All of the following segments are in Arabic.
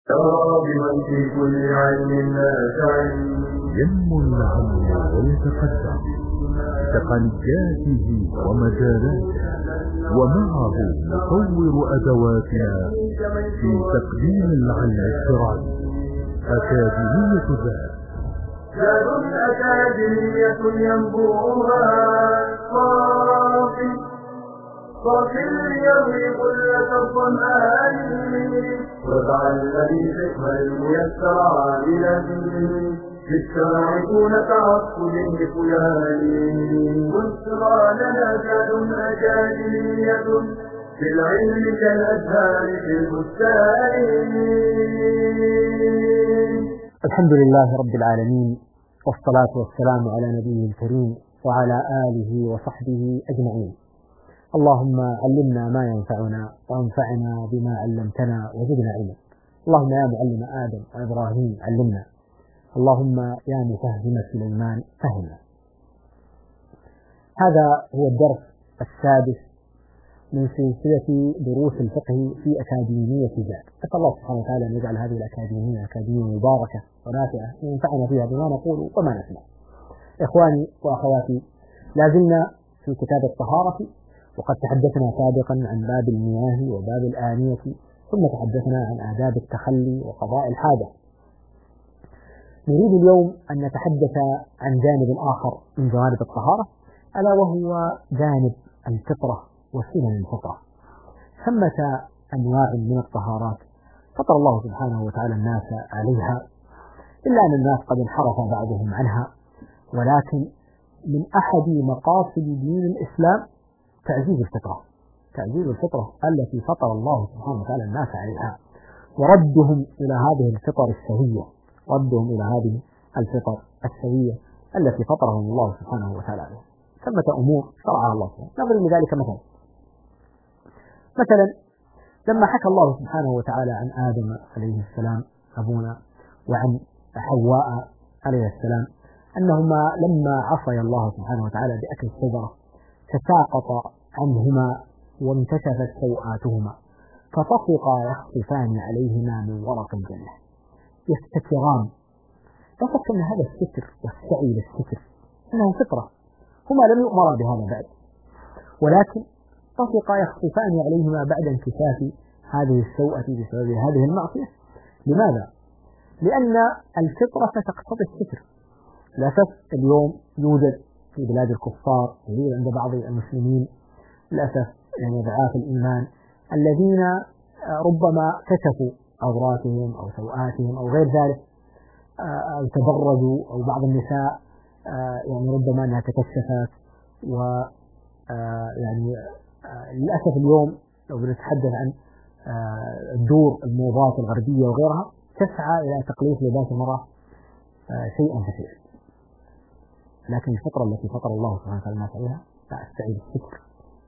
بمن في كل علم نافع ينمو العلم ويتقدم بتقنياته ومجالاته، ومعه نطور أدواتنا في تقديم العلم الشرعي. أكاديمية ذات أكاديمية ينبوعها صافي ليروي كلة الظمآن، وتعلم فقه الميسر عاملا بالشرع دون تعصب لفلان. بشرى لنا أكاديمية في العلم كالأزهار في البستان. الحمد لله رب العالمين، والصلاة والسلام على نبيه الكريم وعلى آله وصحبه أجمعين. اللهم علمنا ما ينفعنا وانفعنا بما علمتنا وزدنا علما. اللهم يا معلم آدم وإبراهيم علمنا، اللهم يا مفهم سليمان فهمنا. هذا هو الدرس السادس من سلسلة دروس الفقه في أكاديمية ذات. أسأل الله سبحانه وتعالى أن يجعل هذه الأكاديمية أكاديمية مباركة ونافعة ينفعنا فيها بما نقول وما نسمع. إخواني وأخواتي، لازلنا في كتاب الطهارة، وقد تحدثنا سابقا عن باب المياه وباب الآنية، ثم تحدثنا عن آداب التخلي وقضاء الحاجة. نريد اليوم أن نتحدث عن جانب آخر من جوانب الطهارة، ألا وهو جانب الفطرة وسنن الفطرة. ثمة أنواع من الطهارات فطر الله سبحانه وتعالى الناس عليها، إلا أن الناس قد انحرف بعضهم عنها، ولكن من أحد مقاصد دين الإسلام تعزيز الفطرة التي فطر الله سبحانه وتعالى الناس عليها، وردهم إلى هذه الفطر السوية التي فطرهم الله سبحانه وتعالى عليها. ثمة أمور شرعها الله سبحانه. نضرب لذلك مثلا لما حكى الله سبحانه وتعالى عن آدم عليه السلام أبونا وعن حواء عليه السلام أنهما لما عصيا الله سبحانه وتعالى بأكل الشجرة تساقط عنهما وانكشفت سوآتهما فطفقا يخصفان عليهما من ورق الجنة يستتران. لا شك أن هذا الستر والسعي للستر إنه فطرة، هما لم يؤمرا بهذا بعد، ولكن طفقا يخصفان عليهما بعد انكشاف هذه السوءة بسبب هذه المعصية. لماذا؟ لأن الفطرة تقتضي الستر. للأسف اليوم يوجد في بلاد الكفار، يوجد عند بعض المسلمين للأسف ضعاف الإيمان الذين ربما كشفوا عوراتهم أو سوآتهم أو غير ذلك، أو تبرجوا، أو بعض النساء ربما أنها تكشفت. و للأسف اليوم لو بنتحدث عن الدور الموضات الغربية وغيرها تسعى إلى تقليص لباس المرأة شيئا فشيئا، لكن الفطرة التي فطر الله سبحانه وتعالى الناس عليها السعي الستر.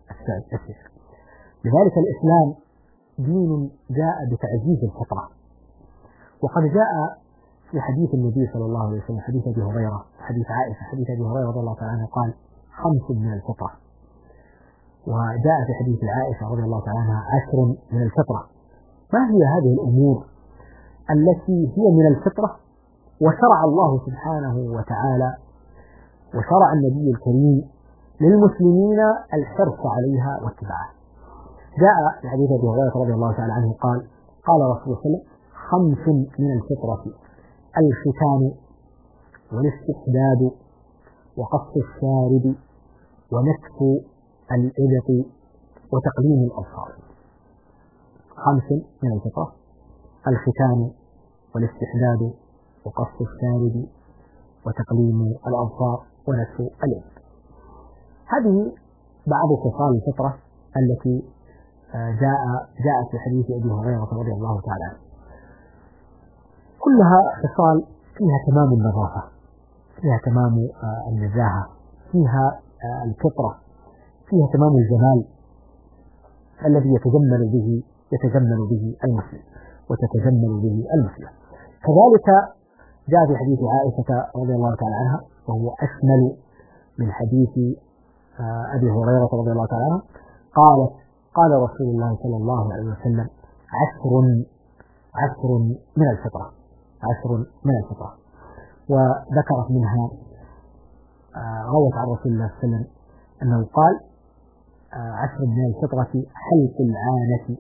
لذلك الإسلام دين جاء بتعزيز الفطرة، وقد جاء في حديث النبي صلى الله عليه وسلم، حديث أبي هريرة، حديث عائشة، حديث أبي هريرة رضي الله تعالى عنه قال 5 من الفطرة، وجاء في حديث عائشة رضي الله تعالى عنها 10 من الفطرة. ما هي هذه الأمور التي هي من الفطرة وشرع الله سبحانه وتعالى وشرع النبي الكريم للمسلمين الحرص عليها واتباعها؟ جاء في حديث أبي هريرة رضي الله تعالى عنه قال رسول الله صلى الله عليه وسلم 5 من الفطرة: الختان، والاستحداد، وقص الشارب، ونتف الإبط، وتقليم الأظفار. 5 من الفطرة: الختان، والاستحداد، وقص الشارب، وتقليم الأظفار، ونتف الإبط. هذه بعض خصال الفطرة التي جاءت في حديث أبي هريرة رضي الله تعالى عنه. كلها خصال فيها تمام النظافة، فيها تمام النزاهة، فيها الفطرة، فيها تمام الجمال الذي يتجمل به المسلم وتتجمل به المسلم. كذلك جاء في حديث عائشة رضي الله تعالى عنها، وهو أشمل من حديث أبي هريرة رضي الله تعالى عنه، قال رسول الله صلى الله عليه وسلم: 10 10 من الفطرة، 10 من الفطرة. وذكرت منها روت عن رسول الله صلى الله عليه وسلم أنه قال 10 من الفطرة حلق العانة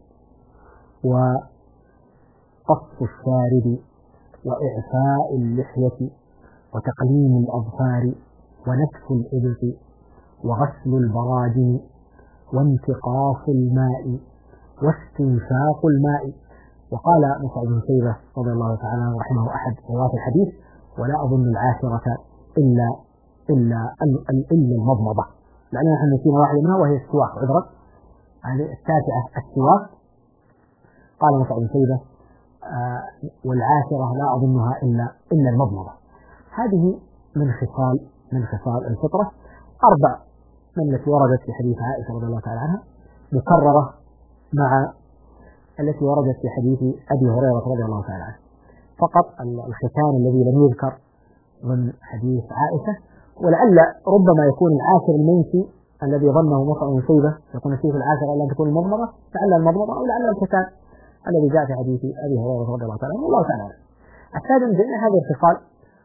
وقص الشارب وإعفاء اللحية وتقليم الأظفار ونتف الإبط وغسل البراجم وانتقاص الماء واستنشاق الماء. وقال مصعب بن شيبة رضي الله تعالى عنه رحمه أحد رواة الحديث: ولا أظن العاشرة إلا المضمضة، لأننا نحن نسينا واحدة منها وهي السواك عذرا. يعني التاسعة السواك. قال مصعب بن شيبة: والعاشرة لا أظنها إلا المضمضة. هذه من خصال الفطرة. 4 من التي وردت في حديث عائشة رضي الله تعالى عنها مكررة مع التي وردت في حديث أبي هريرة رضي الله تعالى عنه، فقط الختان الذي لم يذكر من حديث عائشة. ولعل ربما يكون العاشر المنسي الذي ظنه مصعب بن شيبة يكون فيه العاشرة إلا أن تكون المضمضة، لعل المضمضة أو لعل الختان الذي جاء في حديث أبي هريرة رضي الله تعالى عنه، والله تعالى عنه. السادس بأن هذه الخصال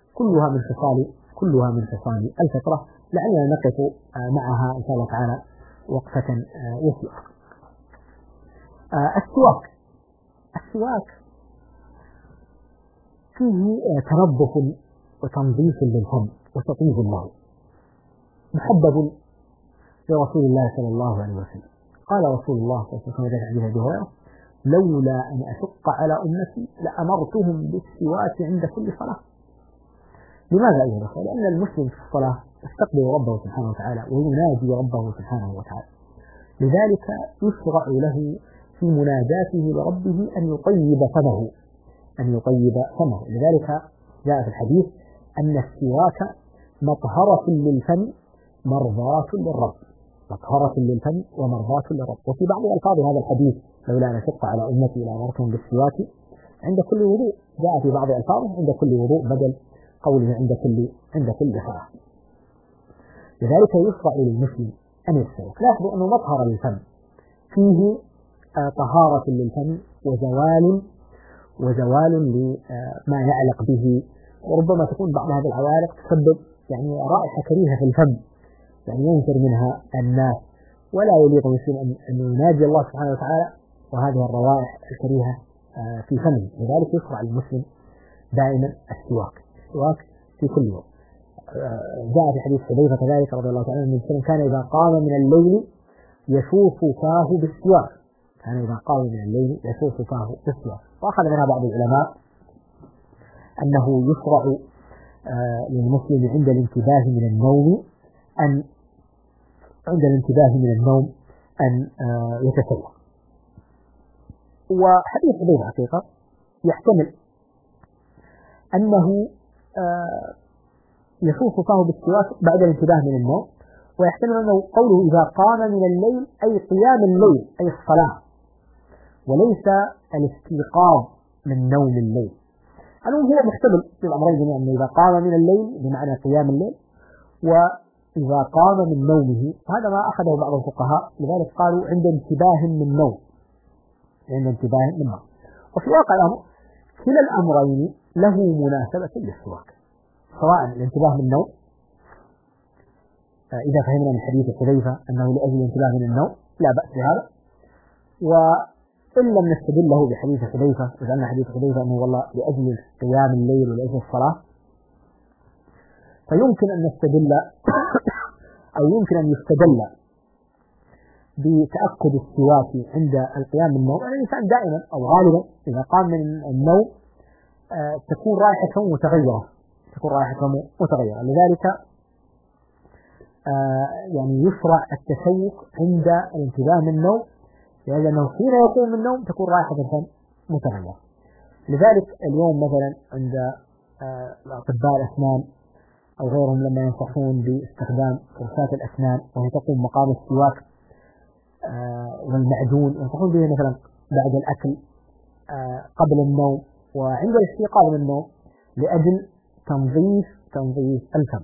كلها من خصال الفطرة، لعلنا نقف معها إن شاء الله تعالى وقفة يسيرة. السواك فيه تنظف وتنظيف للفم وتطيب له، محبب لرسول الله صلى الله عليه وسلم. قال رسول الله صلى الله عليه وسلم في حديث أبي هريرة: لولا أن أشق على أمتي لأمرتهم بالسواك عند كل صلاة. لماذا أيها الأخوة؟ لأن المسلم في الصلاة يستقبل ربه سبحانه وتعالى ويناجي ربه سبحانه وتعالى، لذلك يشرع له في مناجاته لربه أن يطيب فمه. لذلك جاء في الحديث أن السواك مطهرة للفم مرضاة للرب، وفي بعض ألفاظ هذا الحديث: لولا أن أشق على أمتي لأمرتهم بالسواك عند كل وضوء، جاء في بعض ألفاظه عند كل وضوء بدل قوله عند كل صلاة. لذلك يشرع للمسلم أن يستوك. لاحظوا أنه مطهر للفم، فيه طهارة للفم وزوال لما يعلق به، وربما تكون بعض هذه العوالق تسبب يعني رائحة كريهة في الفم، يعني ينفر منها الناس، ولا يليق بالمسلم أن يناجي الله سبحانه وتعالى وهذه الروائح الكريهة في فمه. لذلك يشرع للمسلم دائما السواك في كل يوم. جاء في حديث حذيفة كذلك رضي الله تعالى عنه: كان إذا قام من الليل يشوف فاه بالسواك. وأخذ منها بعض العلماء أنه يشرع للمسلم عند الانتباه من النوم أن يتسوق. وحديث حذيفة حقيقة يحتمل أنه يشوف فاه بالسواك بعد الانتباه من النوم، ويحتمل أنه قوله إذا قام من الليل أي قيام الليل أي الصلاة، وليس الاستيقاظ من نوم الليل. هو محتمل في الأمرين جميعا، أنه إذا قام من الليل بمعنى قيام الليل، وإذا قام من نومه. هذا ما أخذه بعض الفقهاء، لذلك قالوا عند انتباه من نوم. وفي واقع الأمر كلا الأمرين له مناسبة للسواك، سواء الانتباه من النوم إذا فهمنا من حديث حذيفة أنه لأجل الانتباه من النوم لا بأس بهذا، وإن لم نستدله بحديث حذيفة وجعلنا حديث حذيفة أنه والله لأجل قيام الليل ولأجل الصلاة، فيمكن أن نستدل أو يمكن أن يستدل بتأكد السواك عند القيام من النوم. يعني الإنسان دائما أو غالبا إذا قام من النوم تكون رائحته متغيرة، لذلك يعني يشرع التسوق عند الانتباه من النوم، لأنه حين يقوم من النوم تكون رائحة الفم متغيرة. لذلك اليوم مثلا عند أطباء الأسنان أو غيرهم لما ينصحون باستخدام فرشاة الأسنان وهي تقوم مقام السواك والمعجون، ينصحون به مثلا بعد الأكل قبل النوم وعند الاستيقاظ من النوم لأجل تنظيف الفم.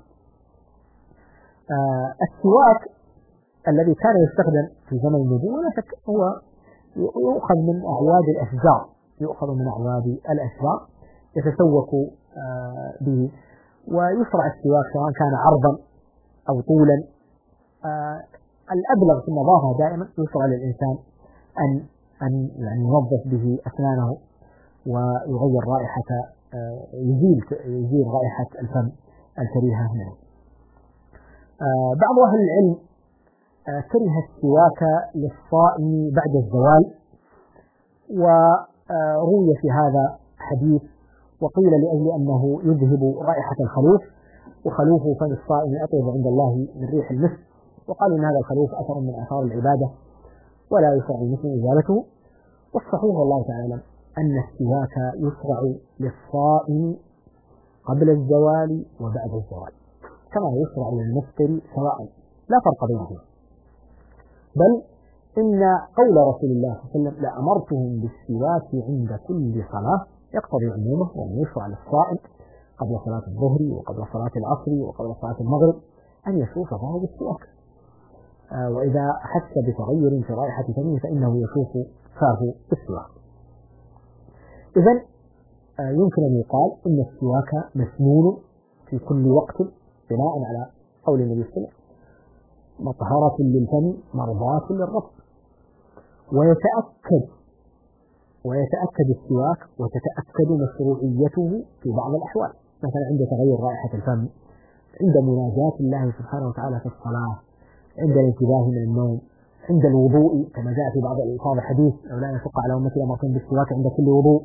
السواك الذي كان يستخدم في زمن النبوة لا شك هو يؤخذ من أعواد الأشجار، يؤخذ من أعواد الأشجار يتسوق به، ويشرع السواك سواء كان عرضا أو طولا. الأبلغ في النظافة دائما يشرع للإنسان أن يعني ينظف به أسنانه ويغير رائحة، يزيل رائحة الفم الكريهة منه. بعض أهل العلم كره السواك للصائم بعد الزوال، وروي في هذا حديث، وقيل لأجل أنه يذهب رائحة الخلوف، وخلوف فم الصائم أطيب عند الله من ريح المسك، وقالوا إن هذا الخلوف أثر من آثار العبادة ولا يشرع المسلم إزالته. والصحيح والله تعالى أن السواك يشرع للصائم قبل الزوال وبعد الزوال، كما يشرع للمفطر سواء، لا فرق بينهما. بل إن قول رسول الله صلى الله عليه وسلم لأمرتهم بالسواك عند كل صلاة يقتضي عمومه، وأن يشرع للصائم قبل صلاة الظهر وقبل صلاة العصر وقبل صلاة المغرب أن يشوف فاه بالسواك، وإذا أحس بتغير في رائحة فمه فإنه يشوف فاه بالسواك. إذن يمكن أن يقال إن السواك مسنون في كل وقت بناء على قول النبي صلى الله عليه وسلم مطهرة للفم مرضاة للرب. ويتأكد السواك وتتأكد مشروعيته في بعض الأحوال، مثلا عند تغير رائحة الفم، عند مناجاة الله سبحانه وتعالى في الصلاة، عند الانتباه من النوم، عند الوضوء كما جاء في بعض الألفاظ حديث لو لا يشق على أمتي لأمرتهم بالسواك عند كل وضوء.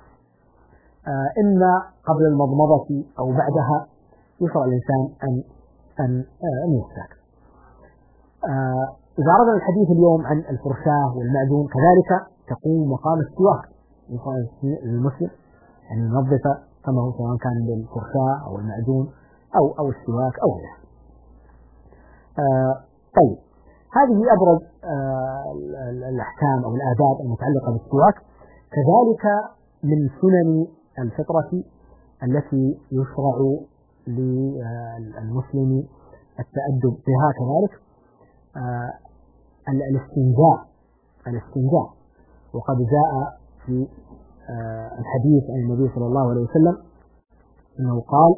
إما قبل المضمضة أو بعدها يشرع الإنسان أن يستاك. إذا أردنا الحديث اليوم عن الفرشاة والمعجون كذلك تقوم مقام السواك للمسلم أن ينظف فمه سواء كان بالفرشاة أو المعجون أو السواك أو غيره. طيب، هذه أبرز الأحكام أو الآداب المتعلقة بالسواك. كذلك من سنن الفطرة التي يشرع للمسلم التأدب بها كذلك الاستنجاء، وقد جاء في الحديث عن النبي صلى الله عليه وسلم أنه قال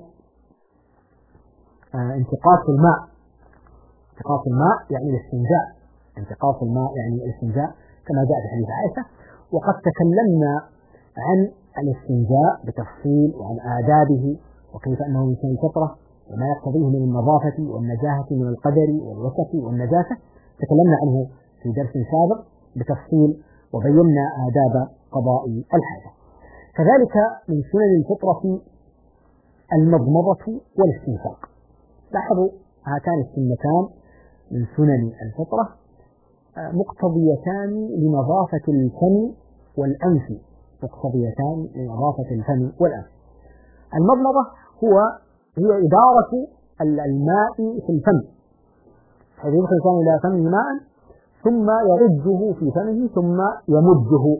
انتقاص الماء يعني الاستنجاء، انتقاص الماء يعني الاستنجاء كما جاء في حديث عائشة. وقد تكلمنا عن الاستنجاء بتفصيل وعن آدابه وكيف أنه من سنن الفطرة وما يقتضيه من النظافة والنزاهة من القدر والوسخ والنجاسة، تكلمنا عنه في درس سابق بتفصيل وبينا آداب قضاء الحاجة. كذلك من سنن الفطرة المضمضة والاستنشاق. لاحظوا هاتان السنتان من سنن الفطرة مقتضيتان لنظافة الفم والأنف، المضمضة هي إدارة الماء في الفم، حيث يدخل الإنسان إلى فمه ماء ثم يرجه في فمه ثم يمجه.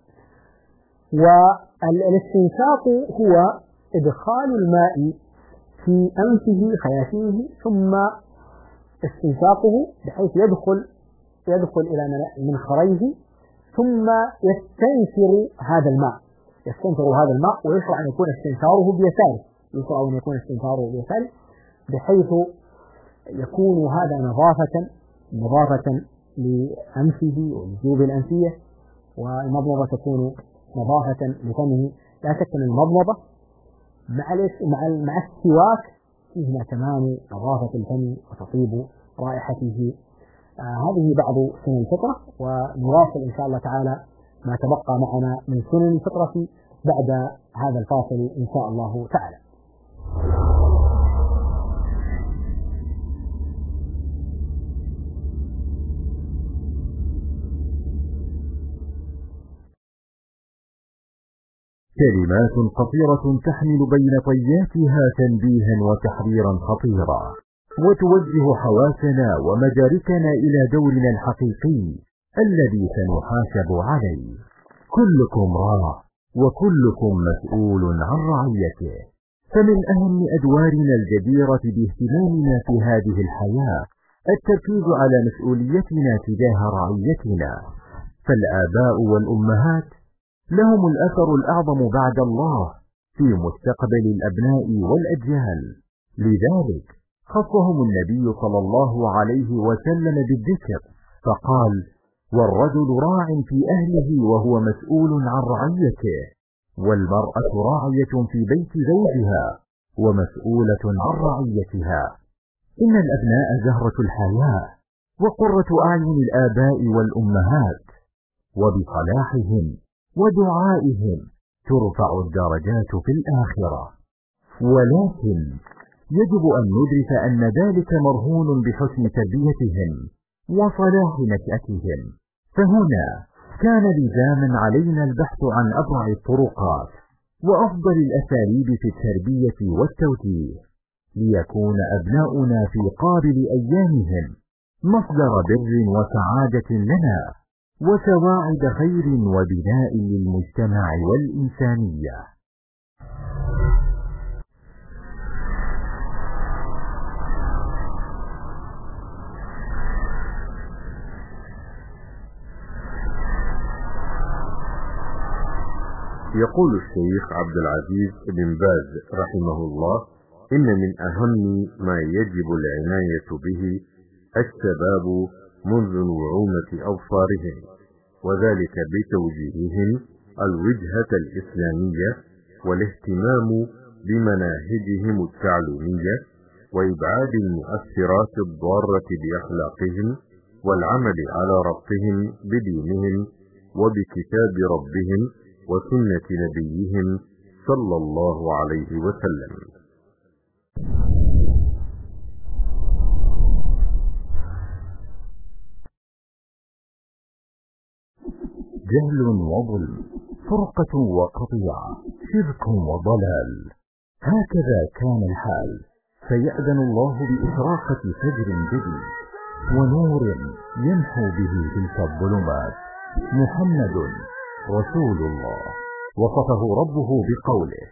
والاستنشاق هو إدخال الماء في أنفه خياشيمه ثم استنشاقه بحيث يدخل إلى منخريه ثم يستنشر هذا الماء ويشرع أن يكون استنشاره بيساره، بحيث يكون هذا نظافة لأنفه والجيوب الأنفية، والمضمضة تكون نظافة لفمه. لا شك أن المضمضة مع السواك فيهما تمام نظافة الفم وتطيب رائحته. هذه بعض سنن الفطرة، ونواصل إن شاء الله تعالى ما تبقى معنا من سنن الفطرة بعد هذا الفاصل إن شاء الله تعالى. كلمات قصيرة تحمل بين طياتها تنبيها وتحذيرا خطيرا، وتوجه حواسنا ومداركنا إلى دورنا الحقيقي الذي سنحاسب عليه. كلكم راع وكلكم مسؤول عن رعيته، فمن أهم أدوارنا الجديرة باهتمامنا في هذه الحياة التركيز على مسؤوليتنا تجاه رعيتنا. فالآباء والأمهات لهم الأثر الأعظم بعد الله في مستقبل الأبناء والأجيال. لذلك خصهم النبي صلى الله عليه وسلم بالذكر، فقال: والرجل راع في أهله وهو مسؤول عن رعيته، والمرأة راعية في بيت زوجها ومسؤولة عن رعيتها. إن الأبناء زهرة الحياة وقرة أعين الآباء والأمهات، وبصلاحهم ودعائهم ترفع الدرجات في الآخرة. ولكن يجب أن ندرك أن ذلك مرهون بحسن تربيتهم وصلاح نشأتهم. فهنا كان لزاما علينا البحث عن أبرع الطرقات وأفضل الأساليب في التربية والتوجيه، ليكون أبناؤنا في قابل أيامهم مصدر بر وسعادة لنا، وسواعد خير وبناء للمجتمع والإنسانية. يقول الشيخ عبد العزيز بن باز رحمه الله: إن من أهم ما يجب العناية به الشباب منذ نعومة أظفارهم، وذلك بتوجيههم الوجهة الإسلامية والاهتمام بمناهجهم التعليمية وإبعاد المؤثرات الضارة بأخلاقهم والعمل على ربطهم بدينهم وبكتاب ربهم وسنة نبيهم صلى الله عليه وسلم. جهل وظلم، فرقة وقطيعة، شرك وضلال، هكذا كان الحال، فيأذن الله بإشراقة فجر جديد ونور يمحو به تلك الظلمات. محمد رسول الله وصفه ربه بقوله: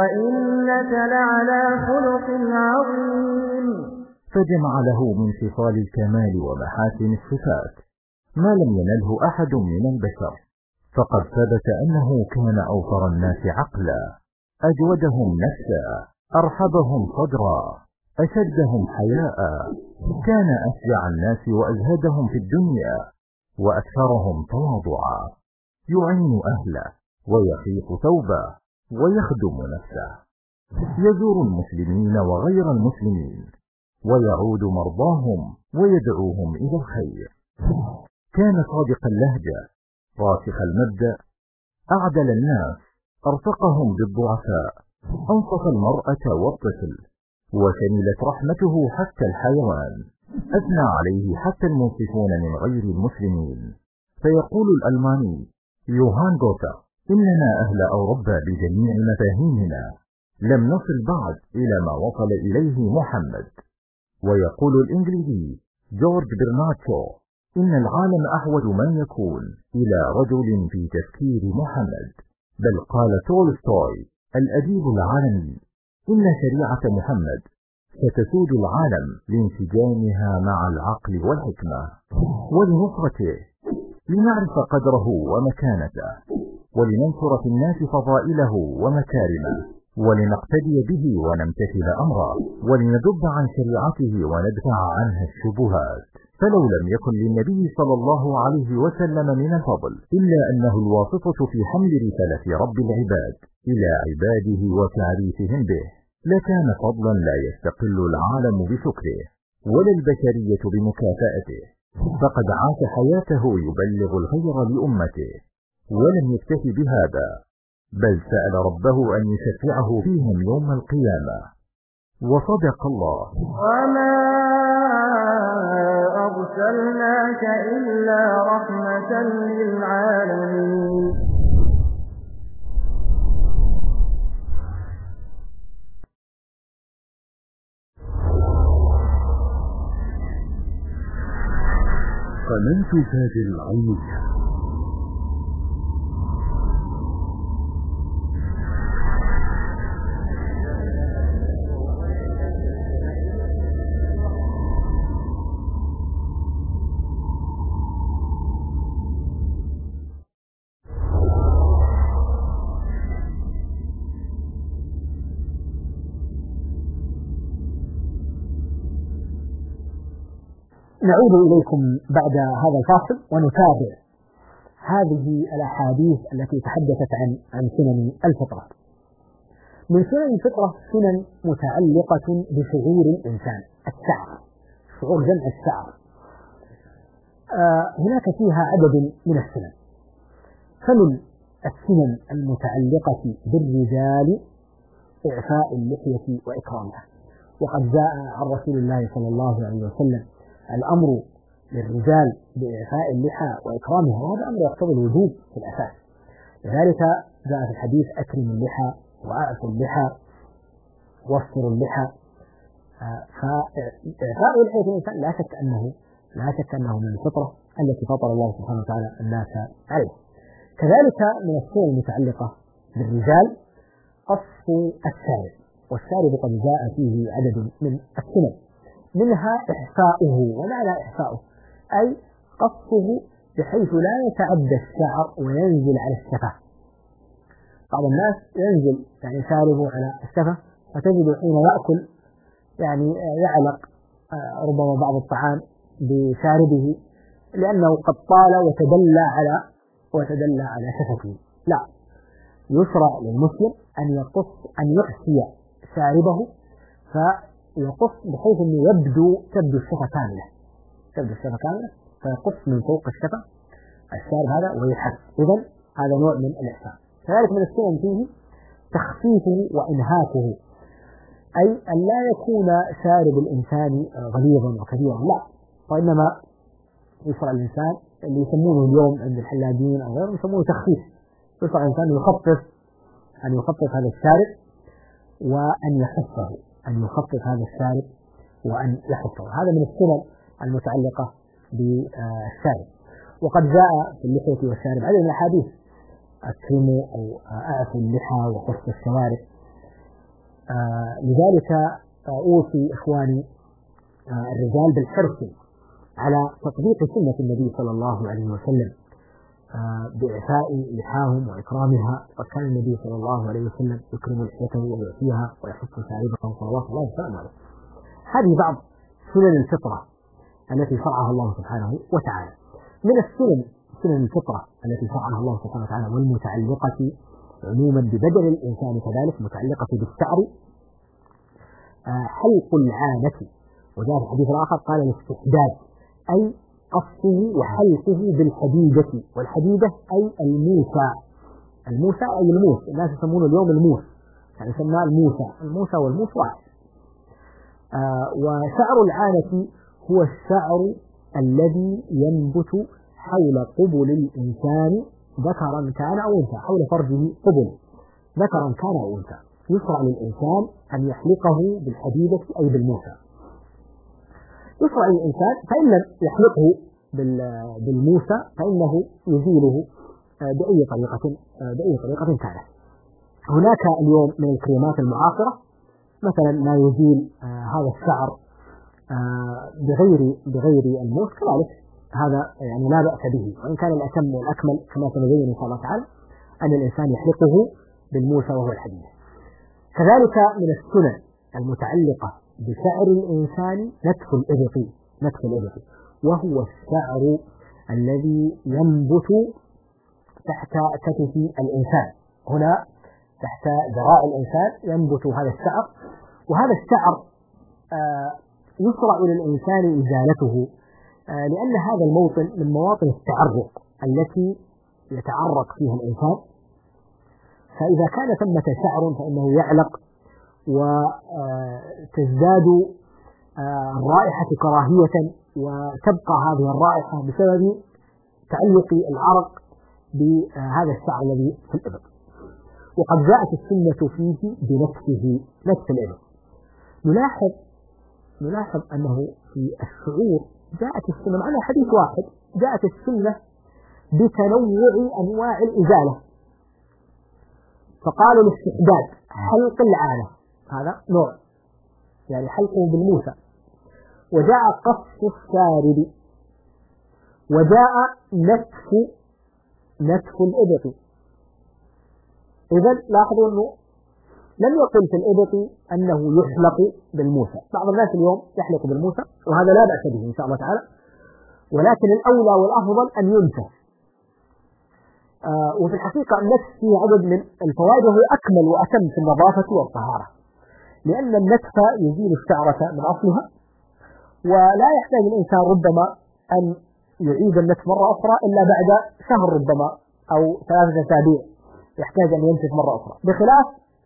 وإنك لعلى خلق عظيم، فجمع له من خصال الكمال ومحاسن الصفات ما لم ينله أحد من البشر. فقد ثبت أنه كان أوفر الناس عقلا، أجودهم نفسا، أرحبهم صدرا، أشدهم حياء، كان أشجع الناس وأزهدهم في الدنيا وأكثرهم تواضعا، يعين أهله ويخيط ثوبه ويخدم نفسه، يزور المسلمين وغير المسلمين ويعود مرضاهم ويدعوهم إلى الخير. كان صادق اللهجة، راسخ المبدأ، أعدل الناس، أرفقهم بالضعفاء، أنصف المرأة والطفل، وشملت رحمته حتى الحيوان، أثنى عليه حتى المنصفون من غير المسلمين. فيقول الألماني يوهان غوتا: إننا أهل أوروبا بجميع مفاهيمنا لم نصل بعد إلى ما وصل إليه محمد. ويقول الإنجليزي جورج برنارد شو: إن العالم أحوج من يكون إلى رجل في تفكير محمد. بل قال تولستوي الأديب العالمي: إن شريعة محمد ستسود العالم لانسجامها مع العقل والحكمة. ولنصرته لنعرف قدره ومكانته، ولننشر في الناس فضائله ومكارمه، ولنقتدي به ونمتثل أمره، ولندب عن شريعته وندفع عنها الشبهات. فلو لم يكن للنبي صلى الله عليه وسلم من الفضل إلا أنه الواسطة في حمل رسالة رب العباد إلى عباده وتعريفهم به، لكان فضلا لا يستقل العالم بشكره ولا البشرية بمكافأته. فقد عاش حياته يبلغ الخير لأمته، ولم يكتف بهذا، بل سأل ربه أن يشفعه فيهم يوم القيامة. وصدق الله: وما أرسلناك إلا رحمة للعالمين. قناة تاج العينية. نعود إليكم بعد هذا الفاصل ونتابع هذه الأحاديث التي تحدثت عن سنن الفطرة. من سنن الفطرة سنن متعلقة بشعور الإنسان، الشعر، شعور جمع الشعر. هناك فيها عدد من السنن. فمن السنن المتعلقة بالرجال إعفاء اللحية وإكرامها، وقد جاء عن رسول الله صلى الله عليه وسلم الأمر للرجال بإعفاء اللحى وإكرامها، وهذا أمر يقتضي الوجوب في الأساس. لذلك جاء في الحديث: أكرم اللحى وأعفوا اللحى واصفروا اللحى. فإعفاء لحية الإنسان لا شك أنه من الفطرة التي فطر الله سبحانه وتعالى الناس عليه. كذلك من السنن المتعلقة بالرجال قص الشارب، والشارب قد جاء فيه عدد من السنن، منها إحفاؤه. ومعنى إحفاؤه أي قصه بحيث لا يتعدى الشعر وينزل على الشفة. بعض الناس ينزل يعني شاربه على الشفة، فتجد حين يأكل يعني يعلق ربما بعض الطعام بشاربه لأنه قد طال وتدلى على شفته. لا، يشرع للمسلم أن يحشي شاربه، فيقص بحيث أنه تبدو الشفة كاملة، فيقص من فوق الشفة الشارب هذا ويحف. إذن هذا نوع من الإحسان. كذلك من السنن فيه تخفيفه وإنهاكه، أي أن لا يكون شارب الإنسان غليظا وكبيرا، لا، وإنما يشرع الإنسان اللي يسمونه اليوم عند الحلاقين أو غيرهم يسمونه تخفيف. يشرع الإنسان أن يخفف هذا الشارب وأن يحفه، هذا من السنن المتعلقة بالشارب. وقد جاء في اللحية والشارب عدد من الأحاديث: أكرموا أو أعفوا اللحى وقص الشوارب. لذلك أوصي إخواني الرجال بالحرص على تطبيق سنة النبي صلى الله عليه وسلم بإعفاء لحاهم وإكرامها. وقد كان النبي صلى الله عليه وسلم يكرم لحيته ويعفيها ويحث شاربها صلوات الله وسلامه عليه. هذه بعض سنن الفطرة التي شرعها الله سبحانه وتعالى. من سنن الفطرة التي شرعها الله سبحانه وتعالى والمتعلقة عموما ببدن الإنسان كذلك متعلقة بالشعر حلق العانة. وجاء في الحديث الآخر قال الاستحداد أي قصه وحلقه بالحديدة، والحديدة أي الموسى أي الموس، الناس يسمونه اليوم الموس، يعني يسمى الموسى والموس واحد. وشعر العانة هو الشعر الذي ينبت حول قبل الإنسان ذكرا كان أو أنثى، حول فرجه قبل ذكرا كان أو أنثى. يشرع للإنسان أن يحلقه بالحديدة أي بالموسى. يشرع للإنسان فإن لم يحلقه بالموسى فإنه يزيله بأي طريقة كانت. هناك اليوم من الكريمات المعاصرة مثلا ما يزيل هذا الشعر بغير الموس، كذلك هذا يعني لا بأس به، وإن كان الأتم والأكمل كما سنبين إن شاء الله تعالى أن الإنسان يحلقه بالموسى وهو الحديد. كذلك من السنن المتعلقة بشعر الإنسان نتف الإبط، وهو الشعر الذي ينبت تحت كتف الإنسان، هنا تحت ذراع الإنسان ينبت هذا الشعر. وهذا الشعر يشرع للإنسان إزالته، لأن هذا الموطن من مواطن التعرق التي يتعرق فيها الإنسان، فإذا كان ثمة شعر فإنه يعلق وتزداد الرائحة كراهية، وتبقى هذه الرائحة بسبب تعلق العرق بهذا الشعر الذي في الإبط. وقد جاءت السنة فيه نتف الإبط. نلاحظ أنه في الشعور جاءت السنة معنا حديث واحد، جاءت السنة بتنوع أنواع الإزالة، فقالوا الاستحداد حلق العانة هذا نوع يعني حلقه بالموسى، وجاء قص الشارب، وجاء نتف الإبط. إذن لاحظوا أنه لم يقل في الإبط أنه يحلق بالموسى. بعض الناس اليوم يحلق بالموسى وهذا لا بأس به إن شاء الله تعالى، ولكن الأولى والأفضل أن ينتف. وفي الحقيقة النتف فيه عدد من الفوائد وهو أكمل وأتم في النظافة والطهارة، لأن النتف يزيل الشعرة من أصلها، ولا يحتاج الإنسان ربما أن يعيد النتف مرة أخرى إلا بعد شهر ربما أو 3 أسابيع يحتاج أن ينتف مرة أخرى، بخلاف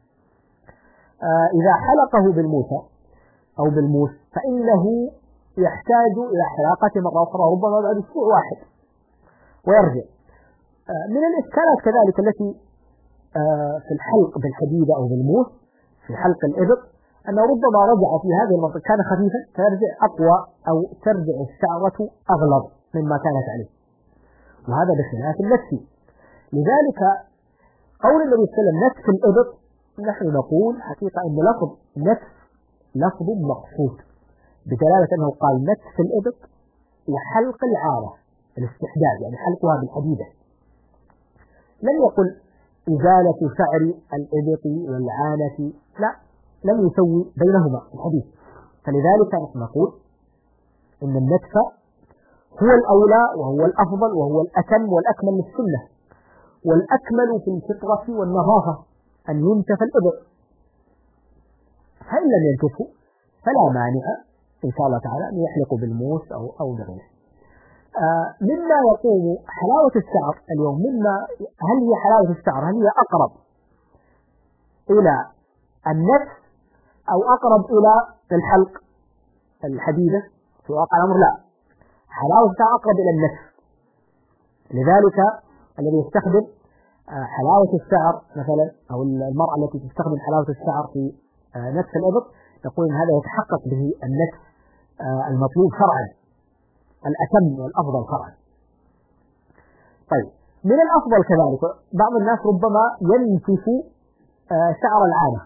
إذا حلقه بالموسى أو بالموس فإنه يحتاج إلى حلاقة مرة أخرى ربما بعد أسبوع واحد ويرجع. من الإشكالات كذلك التي في الحلق بالحديدة أو بالموس في حلق الإبط أنه ربما رجع في هذه المنطقة كان خفيفا فيرجع أقوى أو ترجع الشعرة أغلظ مما كانت عليه، وهذا بخلاف النتف. لذلك قول النبي صلى الله عليه وسلم نتف الإبط، نحن نقول حقيقة أن لفظ نتف لفظ مقصود بدلالة أنه قال نتف الإبط وحلق العارة الاستحداد، يعني حلقها بالحديدة. لم يقل إزالة شعر الإبط والعانة، لا، لم يسوي بينهما الحديث. فلذلك نحن نقول إن النتف هو الأولى وهو الأفضل وهو الأتم والأكمل للسنة، والأكمل في الفطرة والنظافة أن ينتف الإبط، فإن لم ينتفه فلا مانع إن شاء الله تعالى أن يحلق بالموس أو بغيره. مما يقوم حلاوة الشعر اليوم، هل هي حلاوة الشعر هل هي أقرب إلى النتف أو أقرب إلى الحلق الحديدة؟ في واقع الأمر لا، حلاوة الشعر أقرب إلى النتف. لذلك الذي يستخدم حلاوة الشعر مثلا أو المرأة التي تستخدم حلاوة الشعر في نتف الإبط يقول إن هذا يتحقق به النتف المطلوب شرعا الأتم والأفضل شرعا. طيب، من الأفضل كذلك بعض الناس ربما ينتف شعر العانة،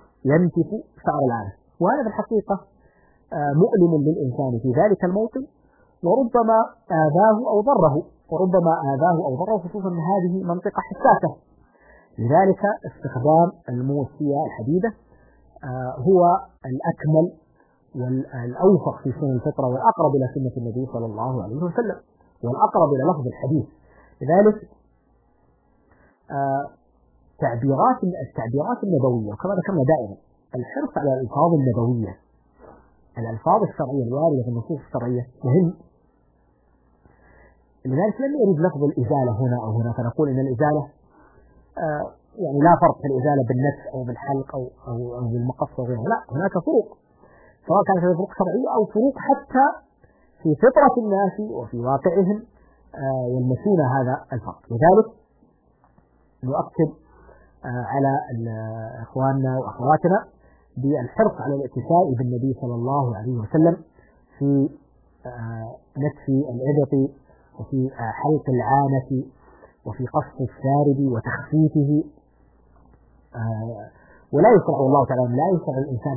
وهذا في الحقيقة مؤلم للإنسان في ذلك الموطن، وربما آذاه أو ضره، خصوصا أن هذه منطقة حساسة. لذلك استخدام الموسية الحديدة هو الأكمل والأوفق في سنة الفطرة والأقرب إلى سنة النبي صلى الله عليه وسلم والأقرب إلى لفظ الحديث. لذلك التعبيرات النبوية، وكما ذكرنا دائما الحرص على الألفاظ النبوية، الألفاظ الشرعية الواردة في النصوص الشرعية مهم. لذلك لم يرد لفظ الإزالة هنا أو هنا فنقول إن الإزالة يعني لا فرق في الإزالة بالنتف أو بالحلق أو بالمقص وغيره، لا، هناك فروق، سواء كانت فروق شرعية أو فروق حتى في فطرة الناس وفي واقعهم يلمسون هذا الفرق. لذلك نؤكد على إخواننا وأخواتنا بالحرص على الاتصال بالنبي صلى الله عليه وسلم في نتف الإبط وفي حلق العانة وفي قص الشارب وتخفيفه. ولا يشرع الله تعالى لا يشرع الإنسان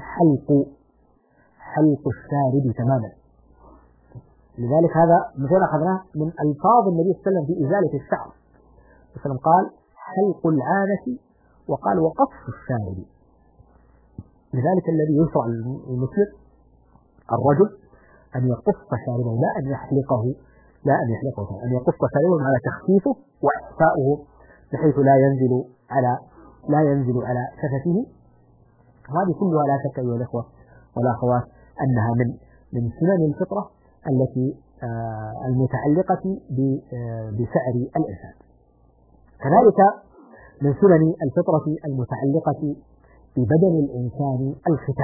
حلق الشارب تماما. لذلك هذا مثل أخذناه من ألفاظ النبي صلى الله عليه وسلم في إزالة الشعر، وسلم قال حلق العانة وقال وقص الشارب. لذلك الذي يشرع المسلم الرجل أن يقص شاربه لا أن يحلقه، أن يقص شاربه على تخفيفه وإحفاؤه بحيث لا ينزل على شفته. هذه كلها لا شك أيها الأخوة والأخوات أنها من سنن الفطرة التي المتعلقة بشعر الإنسان. كذلك من سنن الفطرة المتعلقة ببدن الإنسان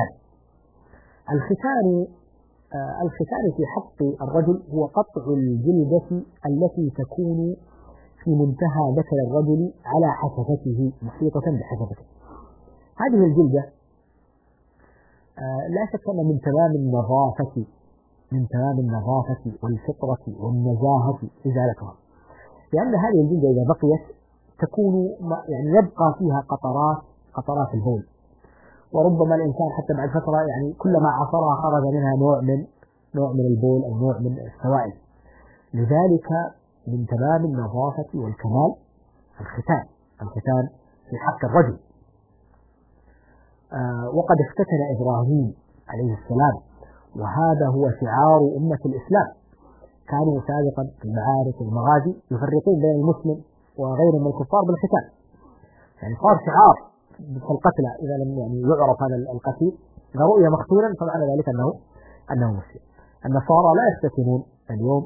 الختان في حق الرجل هو قطع الجلدة التي تكون في منتهى ذكر الرجل على حشفته محيطة بحشفته. هذه الجلدة لا شك أن من تمام النظافة والفطرة والنزاهة إزالتها، لأن هذه الجلدة إذا بقيت تكون يعني يبقى فيها قطرات البول، وربما الإنسان حتى بعد فترة يعني كلما عصرها خرج منها نوع من البول أو نوع من السوائل. لذلك من تمام النظافة والكمال الختان في حق الرجل. وقد افتتن إبراهيم عليه السلام، وهذا هو شعار أمة الإسلام. كانوا سابقا في المعارك والمغازي يفرقون بين المسلم وغيره من الكفار بالختان، يعني صار شعار في القتلى إذا لم يعني يعرف هذا القتيل، إذا رؤي مقتولا فمعنى ذلك أنه مسلم. النصارى لا يختتنون اليوم،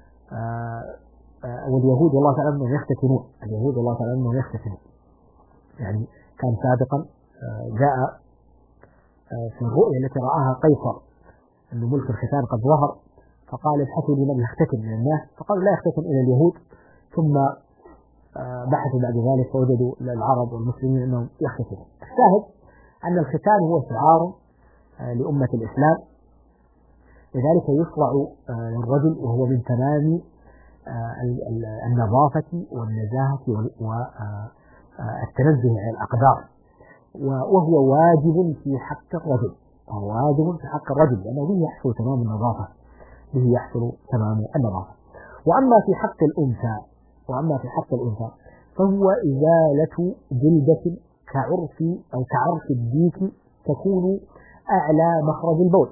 واليهود والله تعالى أنهم يختتنون، اليهود والله تعالى أنهم يختتنون. يعني كان سابقا جاء في الرؤيا التي رآها قيصر أن ملك الختان قد ظهر، فقال ابحثوا لمن يختتن من الناس، فقالوا لا يختتن إلى اليهود، ثم بحثوا بعد ذلك فوجدوا العرب والمسلمين أنهم يختتنون. الشاهد أن الختان هو شعار لأمة الإسلام، لذلك يشرع للرجل وهو من تمام النظافة والنزاهة والتنزه عن الأقدار، وهو واجب في حق الرجل، وهو واجب في حق الرجل لأنه به يحصل تمام النظافة، به يحصل تمام النظافة. وأما في حق الأنثى فهو إزالة جلدة كعرف أو كعرف الديك تكون أعلى مخرج البول،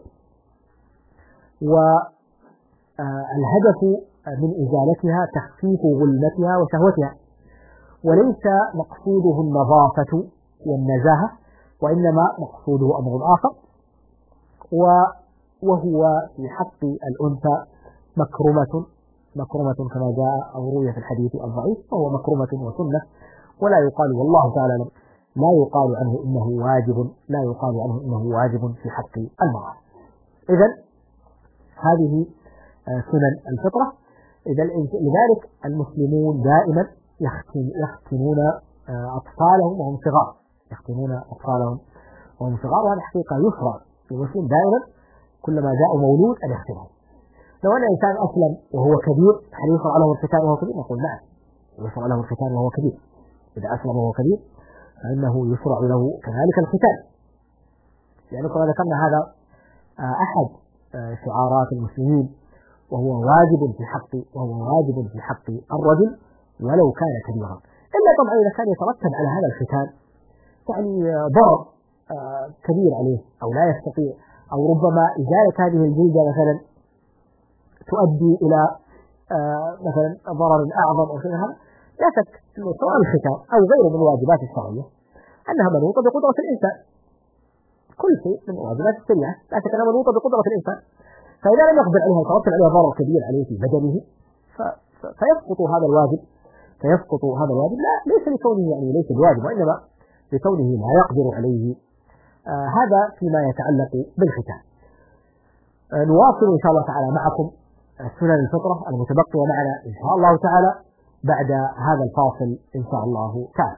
والهدف من إزالتها تخفيف غلمتها وشهوتها، وليس مقصوده النظافة والنزاهة، وإنما مقصوده أمر آخر، وهو في حق الأنثى مكرمة كما جاء أو روي في الحديث الضعيف، فهو مكرمة وسنة، ولا يقال والله تعالى لا يقال عنه إنه واجب في حق المرأة. إذن هذه سنن الفطرة. لذلك المسلمون دائما يختنون أطفالهم وهم صغار، وهذا حقيقة يشرع المسلم دائما كلما جاء مولود أن يختنه. لو أن إنسان أسلم وهو كبير هل يشرع له الختان وهو كبير؟ نقول نعم، يشرع له الختان وهو كبير. إذا أسلم وهو كبير فإنه يشرع له كذلك الختان، يعني كما ذكرنا هذا أحد شعارات المسلمين، وهو واجب في حق الرجل ولو كان كبيرا، إلا طبعا إذا كان يترتب على هذا الختان يعني ضرر كبير عليه أو لا يستطيع، أو ربما إزالة هذه الجلدة مثلا تؤدي إلى مثلا ضرر أعظم أو شيء هذا، لا شك أنه سواء الختان أو غيره من الواجبات الشرعية أنها منوطة بقدرة الإنسان، كل شيء من واجبات الشريعة لا شك أنها منوطة بقدرة الإنسان، فإذا لم يقدر عليها يترتب عليها ضرر كبير عليه في بدنه فيسقط هذا الواجب، لا ليس لكونه يعني ليس الواجب، وإنما لكونه لا يقدر عليه. هذا فيما يتعلق بالختان. نواصل إن شاء الله تعالى معكم سنن الفطرة المتبقية معنا إن شاء الله تعالى بعد هذا الفاصل إن شاء الله تعالى.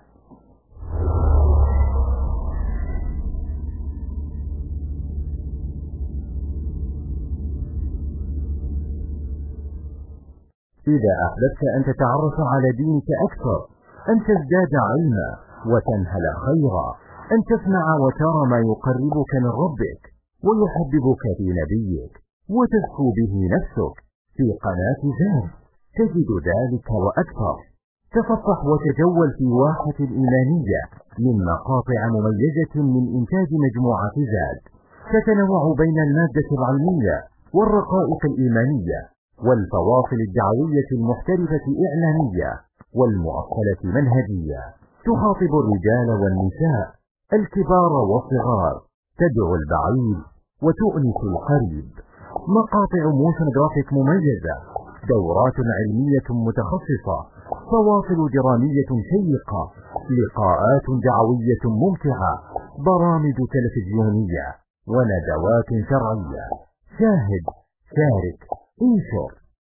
إذا أحببت أن تتعرف على دينك أكثر، أن تزداد علما وتنهل خيرا، أن تسمع وترى ما يقربك من ربك ويحببك في نبيك وتزكو به نفسك، في قناة زاد تجد ذلك وأكثر. تصفح وتجول في واحة الإيمانية من مقاطع مميزة من إنتاج مجموعة زاد، تتنوع بين المادة العلمية والرقائق الإيمانية والفواصل الدعوية المحترفة إعلامية والمؤصلة منهجية، تخاطب الرجال والنساء، الكبار والصغار، تدعو البعيد وتؤنس القريب. مقاطع موشن جرافيك مميزة، دورات علمية متخصصة، فواصل درامية شيقة، لقاءات دعوية ممتعة، برامج تلفزيونية وندوات شرعية. شاهد، شارك، انشر.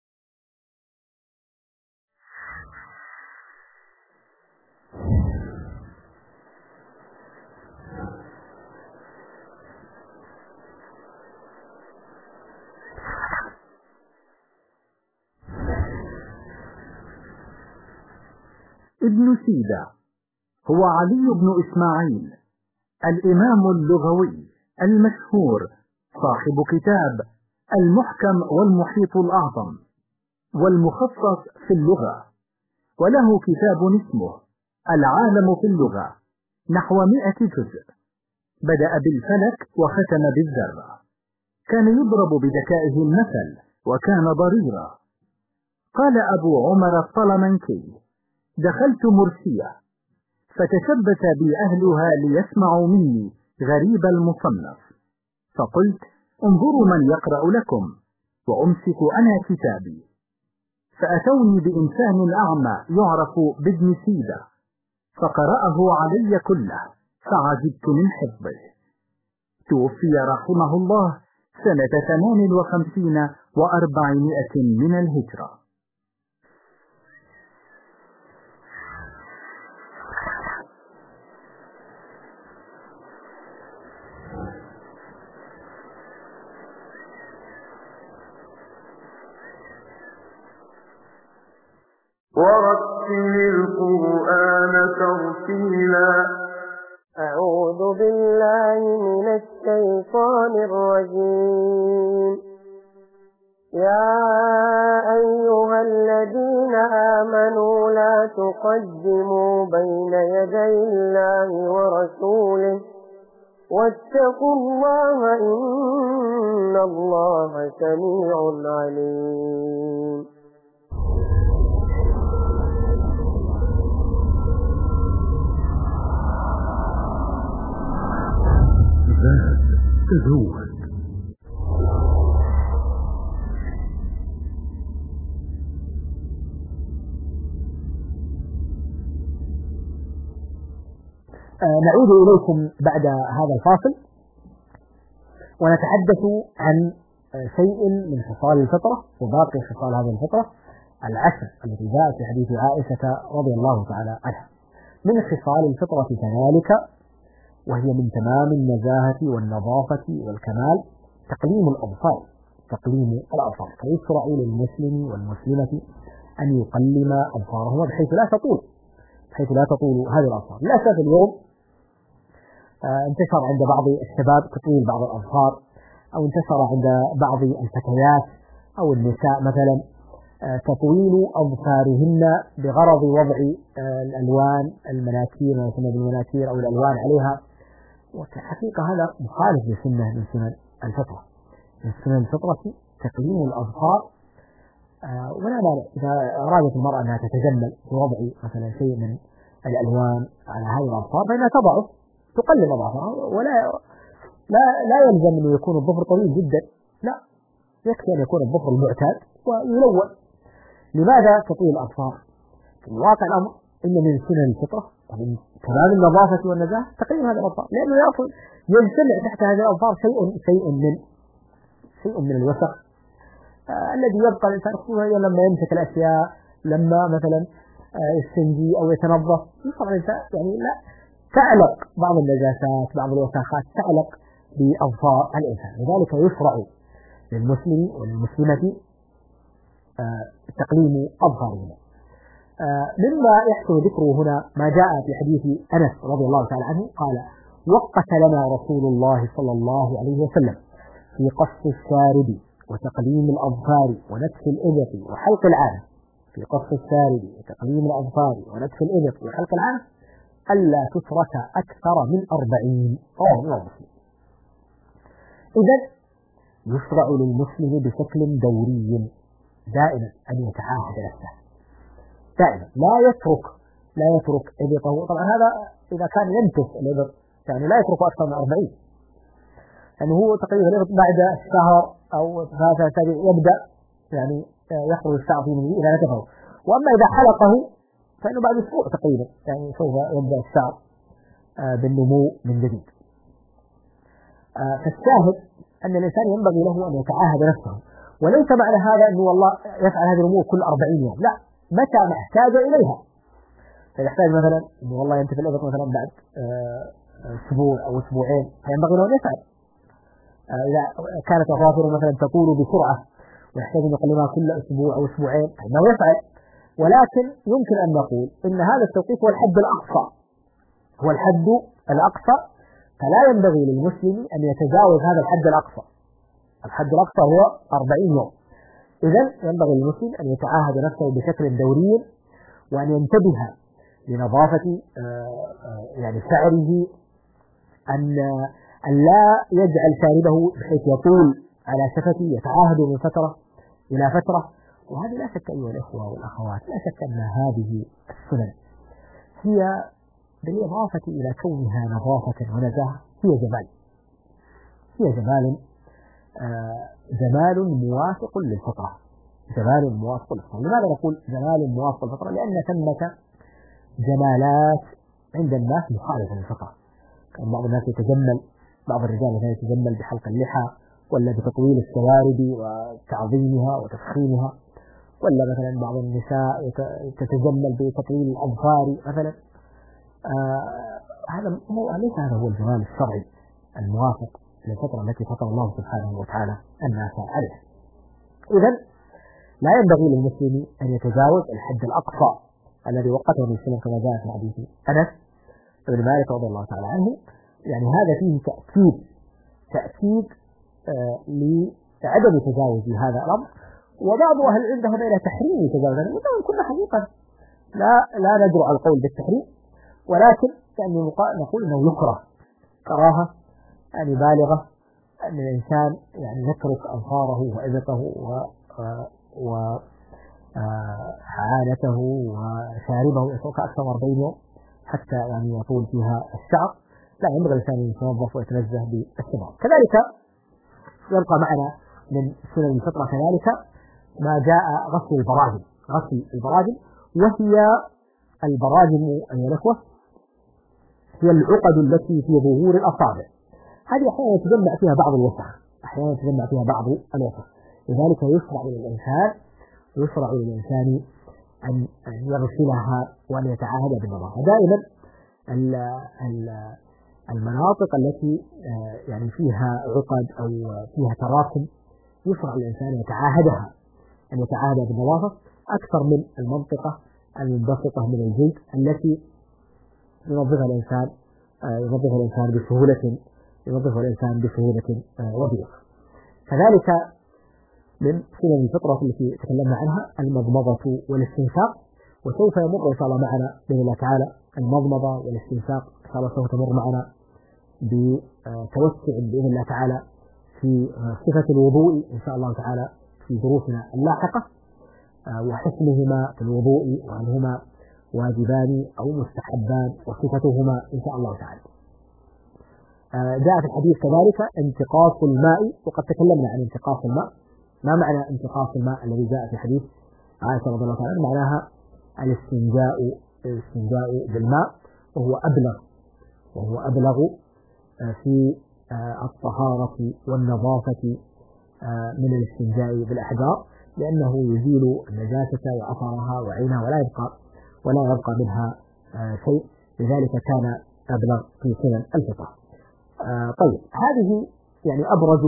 ابن سيدة هو علي بن إسماعيل الإمام اللغوي المشهور، صاحب كتاب المحكم والمحيط الأعظم والمخصص في اللغة، وله كتاب اسمه العالم في اللغة نحو 100 جزء، بدأ بالفلك وختم بالذرة. كان يضرب بذكائه المثل وكان ضريرا. قال أبو عمر الطلمنكي: دخلت مرسية فتشبث بي أهلها ليسمعوا مني غريب المصنف، فقلت: انظروا من يقرأ لكم، وأمسك أنا كتابي. فأتوني بإنسان أعمى يعرف بابن سيدة، فقرأه علي كله فعجبت من حفظه. توفي رحمه الله سنة 58 و400 من الهجرة. ورتل القرآن ترتيلا. أعوذ بالله من الشيطان الرجيم. يا أيها الذين آمنوا لا تقدموا بين يدي الله ورسوله واتقوا الله إن الله سميع عليم. تزود. نعود إليكم بعد هذا الفاصل ونتحدث عن شيء من خصال الفطرة وباقي خصال هذه الفطرة العشر التي جاءت في حديث عائشة رضي الله تعالى عنها. من خصال الفطرة كذلك، وهي من تمام النزاهة والنظافة والكمال، تقليم الأظفار. فيشرع للمسلم والمسلمة أن يقلم أظفارهما بحيث لا تطول هذه الأظفار. للأسف اليوم انتشر عند بعض الشباب تطويل بعض الأظفار، أو انتشر عند بعض الفتيات أو النساء مثلا تطويل أظفارهن بغرض وضع الألوان المناكير، ما يسمى بالمناكير أو الألوان عليها. وكحقيقة هذا مخالف لسنة من سنن الفطرة. من سنن الفطرة تقليم الأظفار، ولا مانع إذا أرادت المرأة أنها تتجمل بوضع مثلا شيء من الألوان على هذه الأظفار فإنها تقلم أظفارها، لا يلزم أن يكون الظفر طويل جدا، لا، يكفي أن يكون الظفر المعتاد ويلون. لماذا تطويل الأظفار؟ في واقع الأمر إن من سنن الفطرة ومن تمام النظافة والنزاهة تقليم هذه الأظفار، لأنه يجتمع تحت هذه الأظفار شيء من الوسخ الذي يبقى الإنسان خصوصا لما يمسك الأشياء، لما مثلا يستنجي أو يتنظف، يصبح الإنسان يعني لا تعلق بعض النجاسات بعض الوساخات تعلق بأظفار الإنسان. لذلك يشرع للمسلم وللمسلمة تقليم أظفارهما. مما يحسن ذكره هنا ما جاء في حديث أنس رضي الله تعالى عنه قال: وقت لنا رسول الله صلى الله عليه وسلم في قص الشارب وتقليم الأظفار ونتف الإبط وحلق العانة، في قص الشارب وتقليم الأظفار ونتف الإبط وحلق العانة ألا تترك أكثر من 40. رواه مسلم. إذن يشرع للمسلم بشكل دوري دائما أن يتعاهد نفسه، دائما لا يترك إبطه. طبعا هذا إذا كان ينتف الإبط يعني لا يترك أكثر من 40، يعني هو تقريبا الإبط بعد الشهر أو 3 أسابيع يبدأ يعني يخرج الشعر فيه من إذا نتفه، وأما إذا حلقه فإنه بعد أسبوع تقريبا يعني سوف يبدأ الشعر بالنمو من جديد. فالشاهد أن الإنسان ينبغي له أن يتعاهد نفسه، وليس معنى هذا أنه والله يفعل هذه الأمور كل 40 يوم، لا، متى ما احتاج إليها. فيحتاج مثلا أنه والله ينتفي الإبط مثلا بعد أسبوع أو أسبوعين فينبغي له أن يفعل. إذا كانت أظافره مثلا تطول بسرعة ويحتاج أن يقلمها كل أسبوع أو أسبوعين فإنه يفعل. ولكن يمكن أن نقول إن هذا التوقيت هو الحد الأقصى، فلا ينبغي للمسلم أن يتجاوز هذا الحد الأقصى. الحد الأقصى هو 40 يوم. إذن ينبغي للمسلم أن يتعاهد نفسه بشكل دوري، وأن ينتبه لنظافة يعني شعره أن لا يجعل شاربه بحيث يطول على شفته يتعاهد من فترة إلى فترة. وهذه لا شك أيها الأخوة والأخوات، لا شك أن هذه السنن هي بالإضافة إلى كونها نظافة ونزاهة هي جمال جمال موافق للفطرة. جمال موافق للفطرة. لماذا نقول جمال موافق للفطرة؟ لأن ثمة جمالات عند الناس مخالفة للفطرة. كان بعض الناس يتجمل، بعض الرجال مثلا يتجمل بحلق اللحى، ولا بتطويل الشوارب وتعظيمها وتفخيمها، ولا مثلا بعض النساء تتجمل بتطويل الأظفار مثلا. ليس هذا هو الجمال الشرعي الموافق للفطرة التي فطر الله سبحانه وتعالى الناس عليها. إذن لا ينبغي للمسلم أن يتجاوز الحد الأقصى الذي وقته الإسلام كما جاء في حديث أنس بن مالك رضي الله تعالى عنه. يعني هذا فيه تأكيد لعدم تجاوز هذا الأمر. وبعض أهل العلم ذهب إلى تحريم تجاوز هذا، وإن كنا حقيقة لا ندرع القول بالتحريم، ولكن يعني نقول أنه يكره كراهة يعني بالغة أن الإنسان يعني يترك أظفاره وإبطه وحعانته وشاربه يترك أكثر من 40 يوم حتى يعني يطول فيها الشعر. لا، ينبغي الإنسان أن يتنظف ويتنزه بالشمال. كذلك يبقى معنا من سنن الفطرة كذلك ما جاء غسل البراجم. وهي البراجم أيها الأخوة هي العقد التي في ظهور الأصابع. هذه أحيانا يتجمع فيها بعض الوسخ، لذلك يشرع للإنسان أن يغسلها وأن يتعاهد بالنظافة. دائما المناطق التي يعني فيها عقد أو فيها تراكم يشرع للإنسان أن يتعاهد بالنظافة أكثر من المنطقة المنبسطة من الجلد التي ينظفها الإنسان بسهولة وبيسر. كذلك من سنن الفطرة التي تكلمنا عنها المضمضة والاستنشاق، وسوف يمر إن شاء الله معنا بإذن الله تعالى المضمضة والاستنشاق إن شاء الله سوف تمر معنا بتوسع بإذن الله تعالى في صفة الوضوء إن شاء الله تعالى في دروسنا اللاحقة، وحكمهما في الوضوء وأنهما واجبان أو مستحبان وصفتهما إن شاء الله تعالى. جاء في الحديث كذلك انتقاص الماء، وقد تكلمنا عن انتقاص الماء. ما معنى انتقاص الماء الذي جاء في حديث عائشة رضي الله تعالى؟ معناها الاستنجاء بالماء، وهو أبلغ في الطهارة والنظافة من الاستنجاء بالأحجار، لأنه يزيل النجاسة وأثرها وعينها ولا يبقى منها شيء، لذلك كان أبلغ في سنن الفطرة. طيب، هذه يعني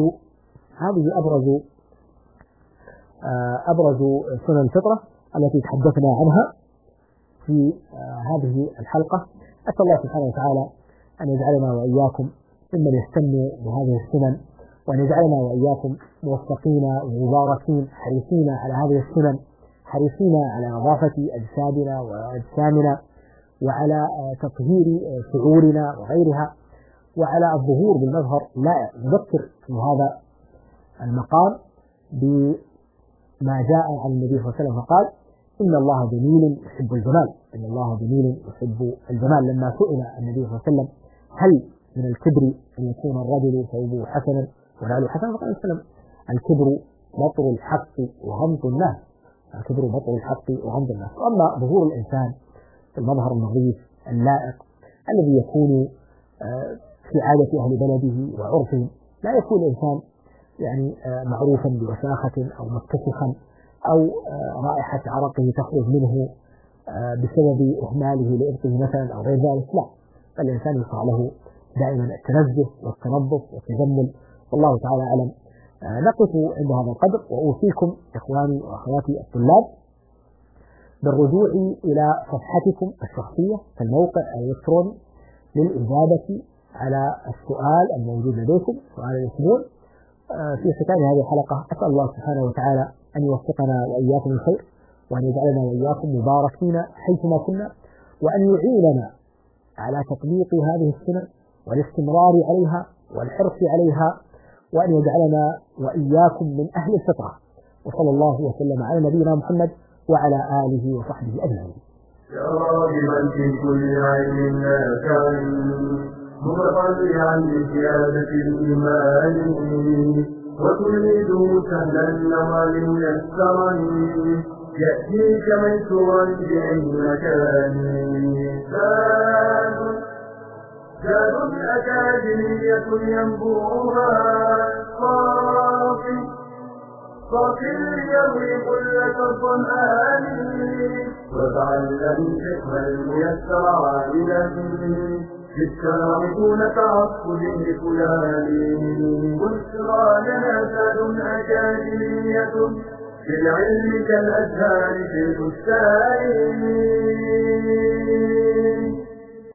أبرز سنن الفطرة التي تحدثنا عنها في هذه الحلقة. أسأل الله سبحانه وتعالى أن يجعلنا وإياكم ممن يستنوا بهذه السنن، وأن يجعلنا وإياكم موفقين ومباركين حريصين على هذه السنن، حريصين على نظافة أجسادنا وأجسامنا، وعلى تطهير شعورنا وغيرها، وعلى الظهور بالمظهر اللائق. نذكر في هذا المقام بما جاء عن النبي صلى الله عليه وسلم فقال: إن الله جميل يحب الجمال. لما سئل النبي صلى الله عليه وسلم: هل من الكبر أن يكون الرجل ثوبه حسنا ونعله حسنا؟ فقال صلى الله عليه وسلم: الكبر بطر الحق وغمط الناس. وأما ظهور الإنسان في المظهر النظيف اللائق الذي يكون في عادة أهل بلده وعرفهم، لا يكون الإنسان يعني معروفا بوساخة أو متسخا أو رائحة عرقه تخرج منه بسبب إهماله لإرثه مثلا أو غير ذلك. لا، الإنسان يشرع له دائما التنزه والتنظف والتجمل، والله تعالى أعلم. نقف عند هذا القدر، وأوصيكم إخواني وأخواتي الطلاب بالرجوع إلى صفحتكم الشخصية في الموقع الإلكتروني للإجابة على السؤال الموجود لديكم، سؤال الأسبوع. في ختام هذه الحلقة أسأل الله سبحانه وتعالى أن يوفقنا وإياكم الخير، وأن يجعلنا وإياكم مباركين حيثما كنا، وأن يعيننا على تطبيق هذه السنن، والاستمرار عليها والحرص عليها، وأن يجعلنا وإياكم من أهل الفطرة. وصلى الله وسلم على نبينا محمد وعلى آله وصحبه أجمعين. يا راغبا في كل عين نافع متطلعا لزيادة الإيمان وتريد سهلا النوال ميسرا يأتيك ميسورا بأي مكان. زاد أكاديمية ينبوها صافي يروي كل الظمآن وتعلم فقه الميسر عائلا بالشرع دون تعصب لفلان. بشرى لنا زاد أكاديمية في العلم كالأزهار في البستان.